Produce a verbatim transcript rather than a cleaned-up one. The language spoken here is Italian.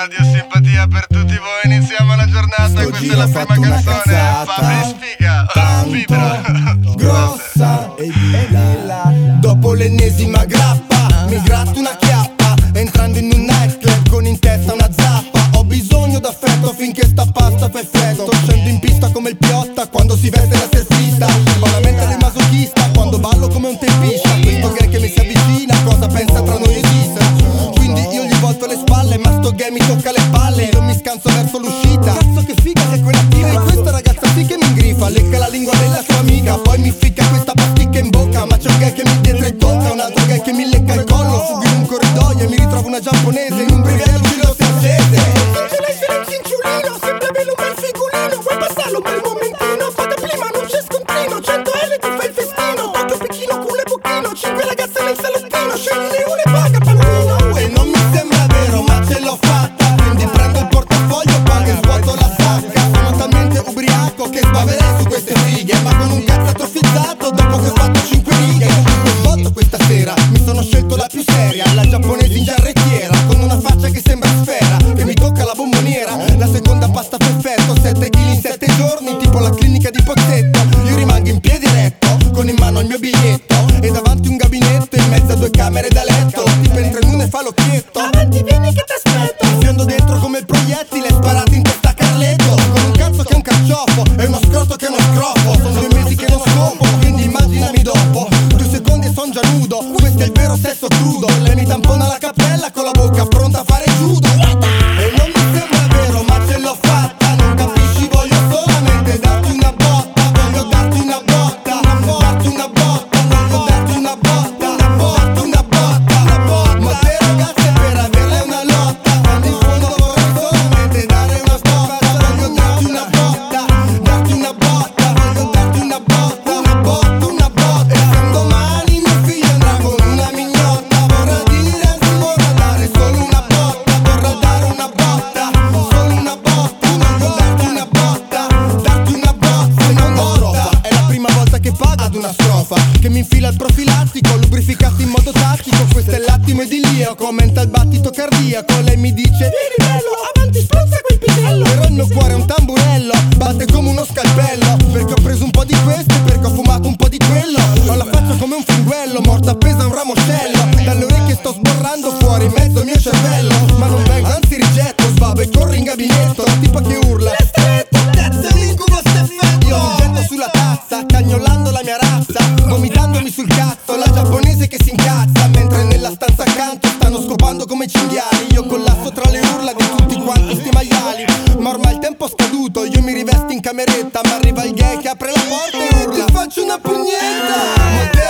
Radio Simpatia per tutti voi. Iniziamo la giornata. Sto questa giro è la ho prima fatto una canzone. cazzata Fabri Sfiga. Oh, vibra. grossa e villa. Dopo l'ennesima grappa mi gratto una chiappa, entrando in un nightclub con in testa una zappa. Ho bisogno d'affetto finché sta pasta fa effetto. Scendo in pista come il Piotta quando si veste la sterzista. Ho la mente del masochista quando ballo come un tempista. Questo gay che mi si avvicina, cosa pensa tra noi esiste? Quindi io gli volto le spalle, ma sto gay mi tocca le palle. Io mi scanso verso l'uscita. Cazzo che figa che è quella tira. E questa ragazza sì che mi ingrifa, lecca la lingua della sua amica. Poi mi ficca questa pasticca in bocca. Ma c'è un gay che mi dietro e tocca, un altro gay che mi lecca il collo. Fuggo in un corridoio e mi ritrovo una giapponese in un brivido giro francese. Lei se ne cinciulino, sempre bello un bel figurino. Vuoi passarlo un bel momentino? Fate prima, non c'è scontrino. cento euro ti fai il festino. Tocco picchino, culo e bocchino. Cinque ragazze nel salottino. Scegli una e paga bambino. E non mi sembra vero, ma ce l'ho fatta. Quindi prendo il portafoglio, pago e svuoto la sacca. Sono talmente ubriaco che sbaverei su queste fighe. Ma con un cazzo atrofizzato dopo che ho fatto cinque righe. Comunque svolto questa sera, mi sono scelto la più seria, la giapponese in giarrettiera, con una faccia che sembra sfera, che mi tocca la bomboniera. La seconda pasta perfetto, sette chili in sette giorni, tipo la clinica di Pozzetto. Io rimango in piedi retto, con in mano il mio biglietto, e davanti un gabinetto in mezzo a due camere da letto. Tipo entra in uno e fa l'occhietto. Avanti, vieni che t'aspetto. Mi fiondo dentro come il proiettile sparato in testa a Carletto. Con un cazzo che è un carciofo e uno scroto che è uno scrofo. Sono due mesi che non scopo, quindi immaginami dopo. Due secondi e son già nudo, questo è il vero sesso crudo. Lei mi tampona la cappella con la bocca pronta a fare judo. E non mi sembra vero, ma ce l'ho fatta. Non capisci, voglio solamente darti una botta. Voglio darti una botta, darti una botta. Voglio darti una botta, darti una botta. Ma te ragazze per averle una lotta. Quando in fondo vorrei solamente dare una botta. Voglio darti una botta, darti una botta. Voglio darti una botta, una botta, una botta. E se domani mio figlio andrà con una mignotta, vorrà dire anzi vorrà dare solo una botta. Vorrà dare una botta, solo una botta. Voglio darti una botta, darti una botta. Seconda strofa, è la prima volta che pago ad una strofa, che mi infila il profilattico, lubrificato in modo tattico. Questo è l'attimo idilliaco, aumenta il battito cardiaco. Lei mi dice vieni bello, avanti spruzza quel pitello. Però il mio cuore è un tamburello, batte come uno scalpello. Perché ho preso un po' di questo e perché ho fumato un po' di quello. Ho la faccia come un fringuello, morta appesa a un ramoscello. Dalle orecchie sto sborrando fuori in mezzo al mio cervello. Ma non vengo, anzi rigetto, sbavo e corro in gabinetto. La tipa che urla ristretto, cazzo è l'incubo st'effetto. Io mi getto sulla tazza, cagnolando la mia razza, vomitandomi sul cazzo. La giapponese che si incazza, mentre nella stanza accanto stanno scopando come cinghiali. Io collasso tra le urla di tutti quanti sti maiali. Ma ormai il tempo è scaduto, io mi rivesto in cameretta. Ma arriva il gay che apre la porta e urla ti faccio una pugnetta.